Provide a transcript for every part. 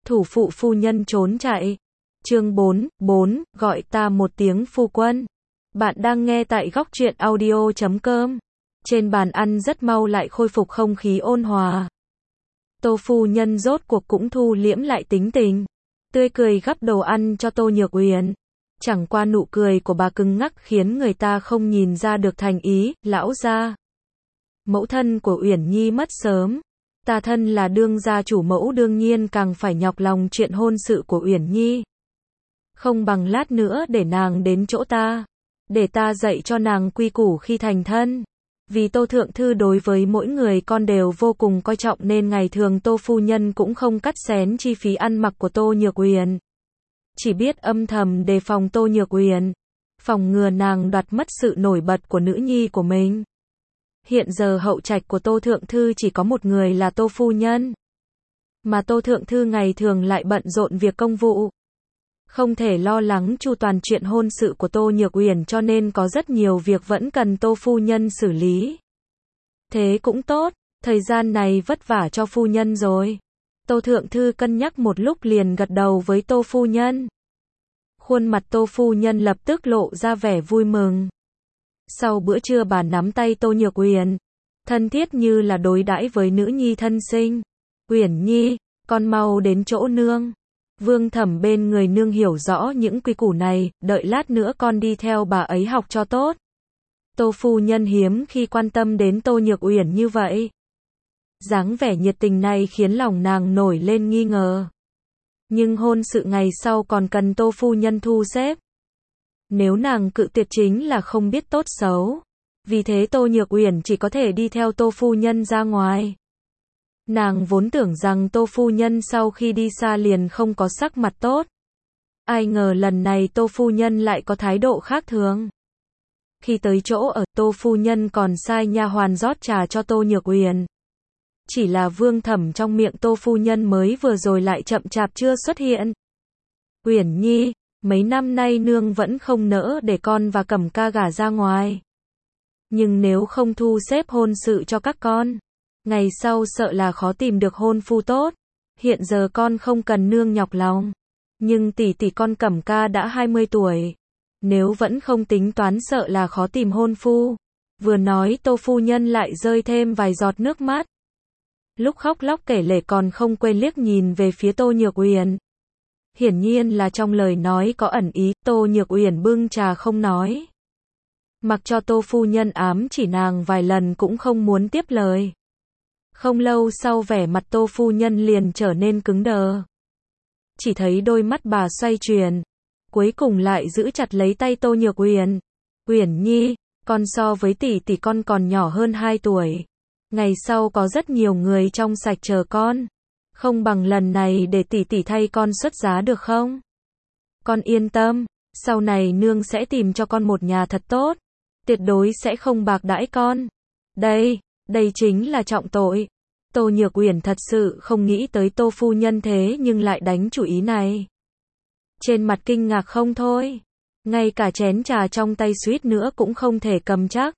Thủ phụ phu nhân trốn chạy. Chương 4, gọi ta một tiếng phu quân. Bạn đang nghe tại góc truyện audio.com. Trên bàn ăn rất mau lại khôi phục không khí ôn hòa. Tô phu nhân rốt cuộc cũng thu liễm lại tính tình. Tươi cười gắp đồ ăn cho Tô Nhược Uyển. Chẳng qua nụ cười của bà cứng ngắc khiến người ta không nhìn ra được thành ý, lão gia. Mẫu thân của Uyển Nhi mất sớm. Ta thân là đương gia chủ mẫu đương nhiên càng phải nhọc lòng chuyện hôn sự của Uyển Nhi. Không bằng lát nữa để nàng đến chỗ ta. Để ta dạy cho nàng quy củ khi thành thân. Vì Tô Thượng Thư đối với mỗi người con đều vô cùng coi trọng nên ngày thường Tô Phu Nhân cũng không cắt xén chi phí ăn mặc của Tô Nhược Uyển. Chỉ biết âm thầm đề phòng Tô Nhược Uyển. Phòng ngừa nàng đoạt mất sự nổi bật của nữ nhi của mình. Hiện giờ hậu trạch của Tô Thượng Thư chỉ có một người là Tô Phu Nhân. Mà Tô Thượng Thư ngày thường lại bận rộn việc công vụ. Không thể lo lắng chu toàn chuyện hôn sự của Tô Nhược Uyển cho nên có rất nhiều việc vẫn cần Tô Phu Nhân xử lý. Thế cũng tốt, thời gian này vất vả cho Phu Nhân rồi. Tô Thượng Thư cân nhắc một lúc liền gật đầu với Tô Phu Nhân. Khuôn mặt Tô Phu Nhân lập tức lộ ra vẻ vui mừng. Sau bữa trưa bà nắm tay Tô Nhược Uyển, thân thiết như là đối đãi với nữ nhi thân sinh. Uyển Nhi, con mau đến chỗ nương. Vương Thẩm bên người nương hiểu rõ những quy củ này, đợi lát nữa con đi theo bà ấy học cho tốt. Tô Phu Nhân hiếm khi quan tâm đến Tô Nhược Uyển như vậy. Dáng vẻ nhiệt tình này khiến lòng nàng nổi lên nghi ngờ. Nhưng hôn sự ngày sau còn cần Tô Phu Nhân thu xếp. Nếu nàng cự tuyệt chính là không biết tốt xấu. Vì thế Tô Nhược Uyển chỉ có thể đi theo Tô Phu Nhân ra ngoài. Nàng vốn tưởng rằng Tô Phu Nhân sau khi đi xa liền không có sắc mặt tốt. Ai ngờ lần này Tô Phu Nhân lại có thái độ khác thường. Khi tới chỗ ở, Tô Phu Nhân còn sai nha hoàn rót trà cho Tô Nhược Uyển. Chỉ là Vương Thẩm trong miệng Tô Phu Nhân mới vừa rồi lại chậm chạp chưa xuất hiện. Uyển Nhi, mấy năm nay nương vẫn không nỡ để con và Cẩm ca gả ra ngoài. Nhưng nếu không thu xếp hôn sự cho các con, ngày sau sợ là khó tìm được hôn phu tốt. Hiện giờ con không cần nương nhọc lòng. Nhưng tỷ tỷ con Cẩm ca đã 20 tuổi. Nếu vẫn không tính toán sợ là khó tìm hôn phu. Vừa nói Tô Phu Nhân lại rơi thêm vài giọt nước mắt. Lúc khóc lóc kể lể còn không quên liếc nhìn về phía Tô Nhược Uyển. Hiển nhiên là trong lời nói có ẩn ý. Tô Nhược Uyển bưng trà không nói. Mặc cho Tô Phu Nhân ám chỉ nàng vài lần cũng không muốn tiếp lời. Không lâu sau vẻ mặt Tô Phu Nhân liền trở nên cứng đờ. Chỉ thấy đôi mắt bà xoay chuyển. Cuối cùng lại giữ chặt lấy tay Tô Nhược Uyển. Uyển Nhi, con so với tỷ tỷ con còn nhỏ hơn 2 tuổi. Ngày sau có rất nhiều người trong sạch chờ con. Không bằng lần này để tỷ tỷ thay con xuất giá được không? Con yên tâm, sau này nương sẽ tìm cho con một nhà thật tốt. Tuyệt đối sẽ không bạc đãi con. Đây chính là trọng tội. Tô Nhược Uyển thật sự không nghĩ tới Tô Phu Nhân thế nhưng lại đánh chủ ý này. Trên mặt kinh ngạc không thôi. Ngay cả chén trà trong tay suýt nữa cũng không thể cầm chắc.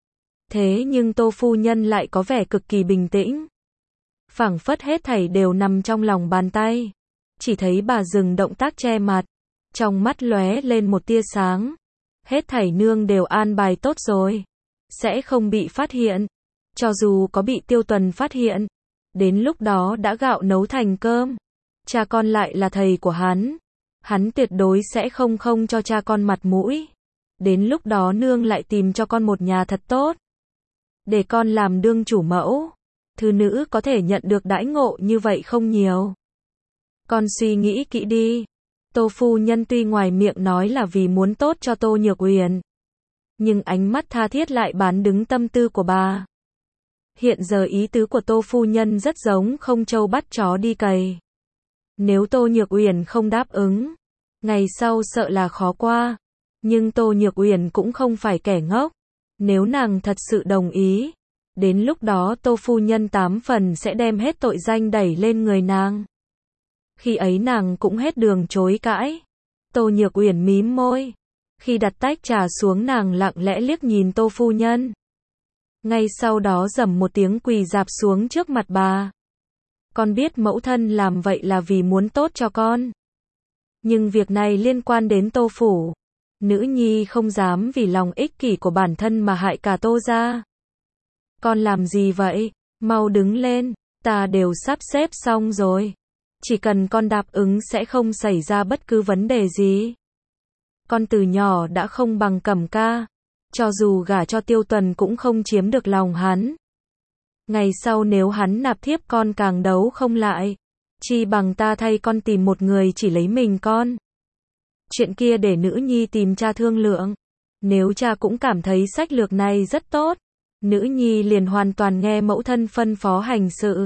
Thế nhưng Tô Phu Nhân lại có vẻ cực kỳ bình tĩnh. Phảng phất hết thảy đều nằm trong lòng bàn tay. Chỉ thấy bà dừng động tác che mặt. Trong mắt lóe lên một tia sáng. Hết thảy nương đều an bài tốt rồi. Sẽ không bị phát hiện. Cho dù có bị Tiêu Tuần phát hiện. Đến lúc đó đã gạo nấu thành cơm. Cha con lại là thầy của hắn. Hắn tuyệt đối sẽ không cho cha con mặt mũi. Đến lúc đó nương lại tìm cho con một nhà thật tốt. Để con làm đương chủ mẫu. Thư nữ có thể nhận được đãi ngộ như vậy không nhiều. Con suy nghĩ kỹ đi. Tô Phu Nhân tuy ngoài miệng nói là vì muốn tốt cho Tô Nhược Uyển. Nhưng ánh mắt tha thiết lại bán đứng tâm tư của bà. Hiện giờ ý tứ của Tô Phu Nhân rất giống không trâu bắt chó đi cày. Nếu Tô Nhược Uyển không đáp ứng, ngày sau sợ là khó qua. Nhưng Tô Nhược Uyển cũng không phải kẻ ngốc. Nếu nàng thật sự đồng ý, đến lúc đó Tô Phu Nhân 8 phần sẽ đem hết tội danh đẩy lên người nàng. Khi ấy nàng cũng hết đường chối cãi. Tô Nhược Uyển mím môi. Khi đặt tách trà xuống nàng lặng lẽ liếc nhìn Tô Phu Nhân. Ngay sau đó rầm một tiếng quỳ rạp xuống trước mặt bà. Con biết mẫu thân làm vậy là vì muốn tốt cho con. Nhưng việc này liên quan đến Tô phủ. Nữ nhi không dám vì lòng ích kỷ của bản thân mà hại cả Tô gia. Con làm gì vậy? Mau đứng lên, ta đều sắp xếp xong rồi. Chỉ cần con đáp ứng sẽ không xảy ra bất cứ vấn đề gì. Con từ nhỏ đã không bằng Cẩm ca. Cho dù gả cho Tiêu Tuần cũng không chiếm được lòng hắn. Ngày sau nếu hắn nạp thiếp con càng đấu không lại. Chi bằng ta thay con tìm một người chỉ lấy mình con. Chuyện kia để nữ nhi tìm cha thương lượng. Nếu cha cũng cảm thấy sách lược này rất tốt, nữ nhi liền hoàn toàn nghe mẫu thân phân phó hành sự.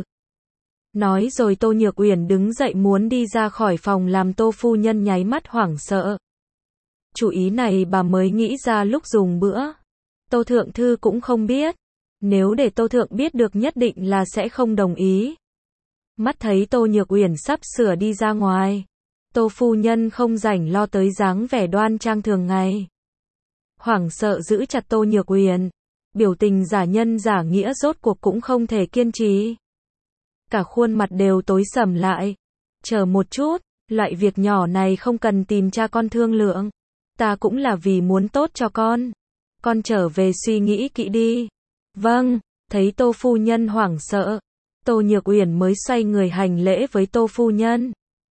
Nói rồi Tô Nhược Uyển đứng dậy muốn đi ra khỏi phòng làm Tô phu nhân nháy mắt hoảng sợ. Chủ ý này bà mới nghĩ ra lúc dùng bữa. Tô Thượng Thư cũng không biết. Nếu để Tô Thượng biết được nhất định là sẽ không đồng ý. Mắt thấy Tô Nhược Uyển sắp sửa đi ra ngoài. Tô phu nhân không rảnh lo tới dáng vẻ đoan trang thường ngày. Hoảng sợ giữ chặt Tô Nhược Uyển. Biểu tình giả nhân giả nghĩa rốt cuộc cũng không thể kiên trì. Cả khuôn mặt đều tối sầm lại. Chờ một chút, loại việc nhỏ này không cần tìm cha con thương lượng. Ta cũng là vì muốn tốt cho con. Con trở về suy nghĩ kỹ đi. Vâng, thấy Tô phu nhân hoảng sợ. Tô Nhược Uyển mới xoay người hành lễ với Tô phu nhân.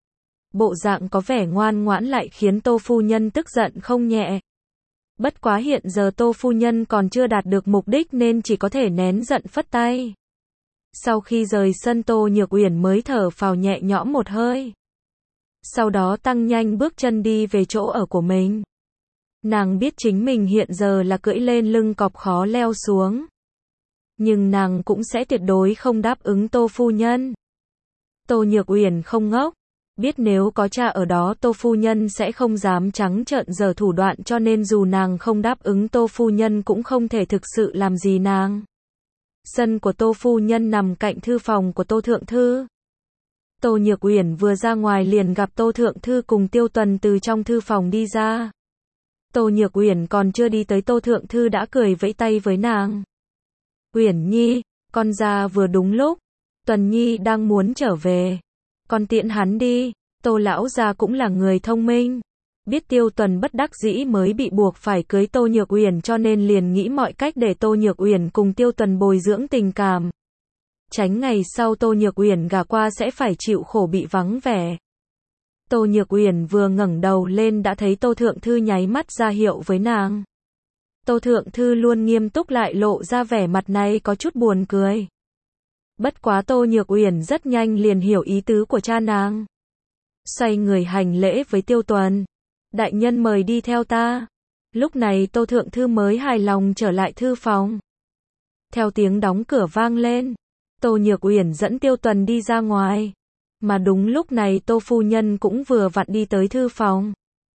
Bộ dạng có vẻ ngoan ngoãn lại khiến Tô phu nhân tức giận không nhẹ. Bất quá hiện giờ Tô phu nhân còn chưa đạt được mục đích nên chỉ có thể nén giận phất tay. Sau khi rời sân Tô Nhược Uyển mới thở phào nhẹ nhõm một hơi. Sau đó tăng nhanh bước chân đi về chỗ ở của mình. Nàng biết chính mình hiện giờ là cưỡi lên lưng cọp khó leo xuống. Nhưng nàng cũng sẽ tuyệt đối không đáp ứng Tô phu nhân. Tô Nhược Uyển không ngốc. Biết nếu có cha ở đó Tô phu nhân sẽ không dám trắng trợn giở thủ đoạn cho nên dù nàng không đáp ứng Tô phu nhân cũng không thể thực sự làm gì nàng. Sân của Tô phu nhân nằm cạnh thư phòng của Tô Thượng Thư. Tô Nhược Uyển vừa ra ngoài liền gặp Tô Thượng Thư cùng Tiêu Tuần từ trong thư phòng đi ra. Tô Nhược Uyển còn chưa đi tới Tô Thượng Thư đã cười vẫy tay với nàng. Uyển Nhi, con ra vừa đúng lúc. Tuần Nhi đang muốn trở về. Con tiễn hắn đi. Tô lão gia cũng là người thông minh. Biết Tiêu Tuần bất đắc dĩ mới bị buộc phải cưới Tô Nhược Uyển cho nên liền nghĩ mọi cách để Tô Nhược Uyển cùng Tiêu Tuần bồi dưỡng tình cảm. Tránh ngày sau Tô Nhược Uyển gả qua sẽ phải chịu khổ bị vắng vẻ. Tô Nhược Uyển vừa ngẩng đầu lên đã thấy Tô Thượng Thư nháy mắt ra hiệu với nàng. Tô Thượng Thư luôn nghiêm túc lại lộ ra vẻ mặt này có chút buồn cười. Bất quá Tô Nhược Uyển rất nhanh liền hiểu ý tứ của cha nàng. Xoay người hành lễ với Tiêu Tuần. Đại nhân mời đi theo ta. Lúc này Tô Thượng Thư mới hài lòng trở lại thư phòng. Theo tiếng đóng cửa vang lên, Tô Nhược Uyển dẫn Tiêu Tuần đi ra ngoài. Mà đúng lúc này Tô phu nhân cũng vừa vặn đi tới thư phòng.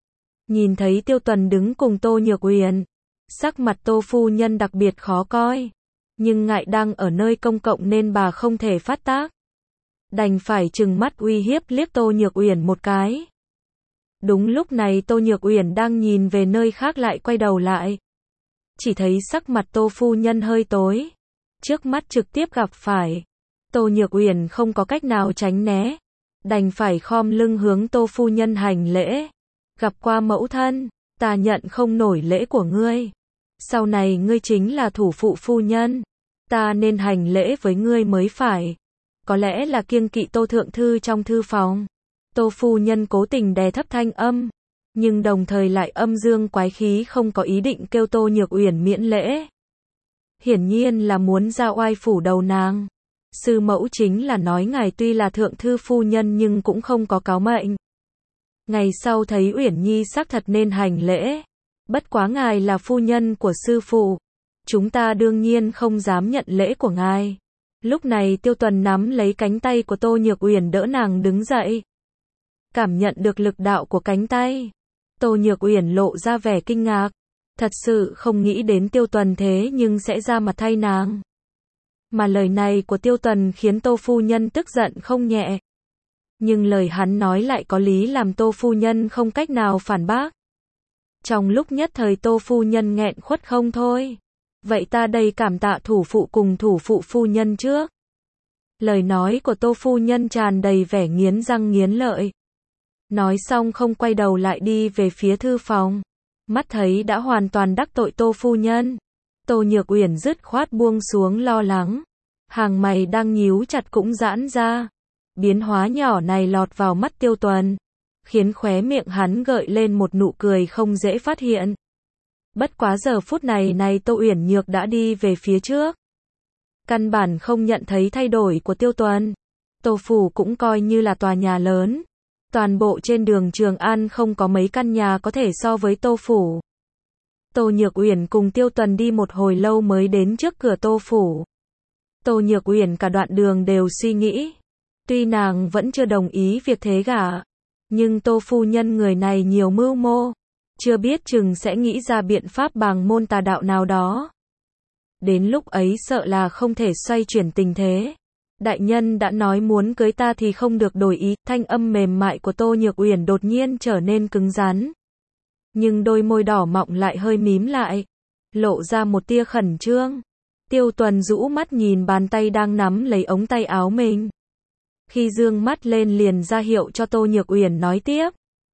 Nhìn thấy Tiêu Tuần đứng cùng Tô Nhược Uyển, sắc mặt Tô phu nhân đặc biệt khó coi. Nhưng ngại đang ở nơi công cộng nên bà không thể phát tác. Đành phải trừng mắt uy hiếp liếc Tô Nhược Uyển một cái. Đúng lúc này Tô Nhược Uyển đang nhìn về nơi khác lại quay đầu lại. Chỉ thấy sắc mặt Tô phu nhân hơi tối. Trước mắt trực tiếp gặp phải. Tô Nhược Uyển không có cách nào tránh né. Đành phải khom lưng hướng Tô phu nhân hành lễ. Gặp qua mẫu thân, ta nhận không nổi lễ của ngươi. Sau này ngươi chính là thủ phụ phu nhân. Ta nên hành lễ với ngươi mới phải. Có lẽ là kiêng kỵ Tô Thượng Thư trong thư phòng. Tô phu nhân cố tình đè thấp thanh âm. Nhưng đồng thời lại âm dương quái khí không có ý định kêu Tô Nhược Uyển miễn lễ. Hiển nhiên là muốn ra oai phủ đầu nàng. Sư mẫu chính là nói ngài tuy là Thượng Thư phu nhân nhưng cũng không có cáo mệnh. Ngày sau thấy Uyển Nhi xác thật nên hành lễ. Bất quá ngài là phu nhân của sư phụ. Chúng ta đương nhiên không dám nhận lễ của ngài. Lúc này Tiêu Tuần nắm lấy cánh tay của Tô Nhược Uyển đỡ nàng đứng dậy. Cảm nhận được lực đạo của cánh tay. Tô Nhược Uyển lộ ra vẻ kinh ngạc. Thật sự không nghĩ đến Tiêu Tuần thế nhưng sẽ ra mặt thay nàng. Mà lời này của Tiêu Tuần khiến Tô phu nhân tức giận không nhẹ. Nhưng lời hắn nói lại có lý làm Tô phu nhân không cách nào phản bác. Trong lúc nhất thời Tô phu nhân nghẹn khuất không thôi. Vậy ta đây cảm tạ thủ phụ cùng thủ phụ phu nhân trước. Lời nói của Tô phu nhân tràn đầy vẻ nghiến răng nghiến lợi. Nói xong không quay đầu lại đi về phía thư phòng. Mắt thấy đã hoàn toàn đắc tội Tô phu nhân. Tô Nhược Uyển dứt khoát buông xuống lo lắng. Hàng mày đang nhíu chặt cũng giãn ra. Biến hóa nhỏ này lọt vào mắt Tiêu Tuần, khiến khóe miệng hắn gợi lên một nụ cười không dễ phát hiện. Bất quá giờ phút này Tô Uyển Nhược đã đi về phía trước. Căn bản không nhận thấy thay đổi của Tiêu Tuần. Tô phủ cũng coi như là tòa nhà lớn. Toàn bộ trên đường Trường An không có mấy căn nhà có thể so với Tô phủ. Tô Nhược Uyển cùng Tiêu Tuần đi một hồi lâu mới đến trước cửa Tô phủ. Tô Nhược Uyển cả đoạn đường đều suy nghĩ. Tuy nàng vẫn chưa đồng ý việc thế gả, nhưng Tô phu nhân người này nhiều mưu mô, chưa biết chừng sẽ nghĩ ra biện pháp bằng môn tà đạo nào đó. Đến lúc ấy sợ là không thể xoay chuyển tình thế. Đại nhân đã nói muốn cưới ta thì không được đổi ý. Thanh âm mềm mại của Tô Nhược Uyển đột nhiên trở nên cứng rắn. Nhưng đôi môi đỏ mọng lại hơi mím lại, lộ ra một tia khẩn trương. Tiêu Tuần rũ mắt nhìn bàn tay đang nắm lấy ống tay áo mình. Khi dương mắt lên liền ra hiệu cho Tô Nhược Uyển nói tiếp.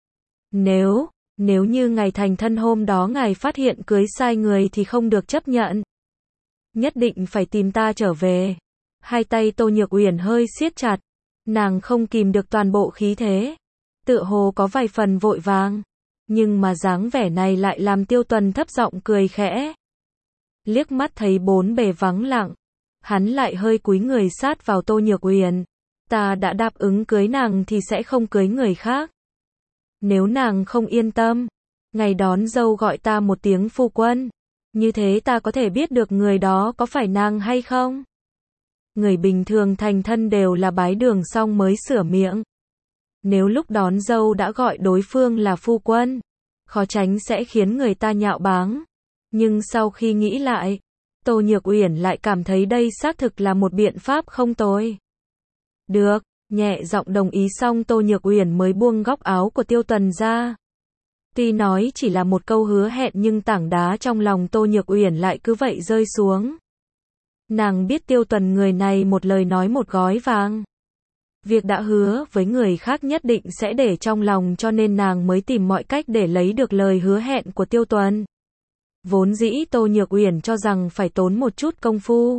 Nếu như ngày thành thân hôm đó ngài phát hiện cưới sai người thì không được chấp nhận. Nhất định phải tìm ta trở về. Hai tay Tô Nhược Uyển hơi siết chặt. Nàng không kìm được toàn bộ khí thế. Tựa hồ có vài phần vội vàng. Nhưng mà dáng vẻ này lại làm Tiêu Tuần thấp giọng cười khẽ. Liếc mắt thấy bốn bề vắng lặng. Hắn lại hơi cúi người sát vào Tô Nhược Uyển. Ta đã đáp ứng cưới nàng thì sẽ không cưới người khác. Nếu nàng không yên tâm, ngày đón dâu gọi ta một tiếng phu quân. Như thế ta có thể biết được người đó có phải nàng hay không. Người bình thường thành thân đều là bái đường xong mới sửa miệng. Nếu lúc đón dâu đã gọi đối phương là phu quân, khó tránh sẽ khiến người ta nhạo báng. Nhưng sau khi nghĩ lại, Tô Nhược Uyển lại cảm thấy đây xác thực là một biện pháp không tồi. Được, nhẹ giọng đồng ý xong Tô Nhược Uyển mới buông góc áo của Tiêu Tuần ra. Tuy nói chỉ là một câu hứa hẹn nhưng tảng đá trong lòng Tô Nhược Uyển lại cứ vậy rơi xuống. Nàng biết Tiêu Tuần người này một lời nói một gói vàng. Việc đã hứa với người khác nhất định sẽ để trong lòng cho nên nàng mới tìm mọi cách để lấy được lời hứa hẹn của Tiêu Tuần. Vốn dĩ Tô Nhược Uyển cho rằng phải tốn một chút công phu.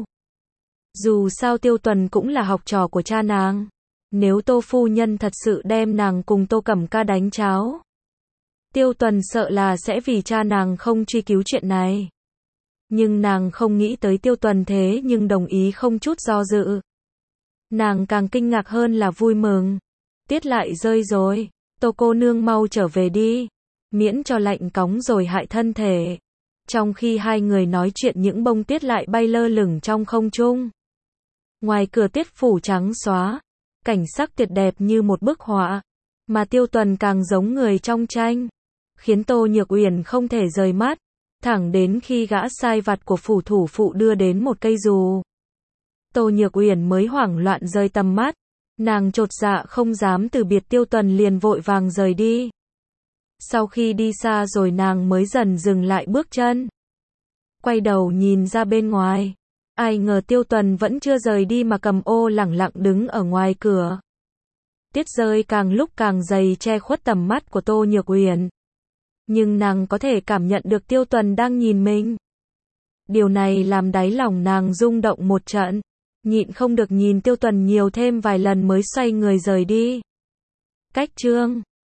Dù sao Tiêu Tuần cũng là học trò của cha nàng. Nếu Tô phu nhân thật sự đem nàng cùng Tô Cẩm Ca đánh cháo, Tiêu Tuần sợ là sẽ vì cha nàng không truy cứu chuyện này. Nhưng nàng không nghĩ tới Tiêu Tuần thế nhưng đồng ý không chút do dự. Nàng càng kinh ngạc hơn là vui mừng. Tiết lại rơi rồi, Tô cô nương mau trở về đi, miễn cho lạnh cóng rồi hại thân thể. Trong khi hai người nói chuyện những bông tuyết lại bay lơ lửng trong không trung. Ngoài cửa tiết phủ trắng xóa, cảnh sắc tuyệt đẹp như một bức họa, mà Tiêu Tuần càng giống người trong tranh, khiến Tô Nhược Uyển không thể rời mắt, thẳng đến khi gã sai vặt của phủ thủ phụ đưa đến một cây dù. Tô Nhược Uyển mới hoảng loạn rời tầm mắt, nàng chột dạ không dám từ biệt Tiêu Tuần liền vội vàng rời đi. Sau khi đi xa rồi nàng mới dần dừng lại bước chân. Quay đầu nhìn ra bên ngoài. Ai ngờ Tiêu Tuần vẫn chưa rời đi mà cầm ô lẳng lặng đứng ở ngoài cửa. Tiết rơi càng lúc càng dày che khuất tầm mắt của Tô Nhược Uyển. Nhưng nàng có thể cảm nhận được Tiêu Tuần đang nhìn mình. Điều này làm đáy lòng nàng rung động một trận. Nhịn không được nhìn Tiêu Tuần nhiều thêm vài lần mới xoay người rời đi. Cách chương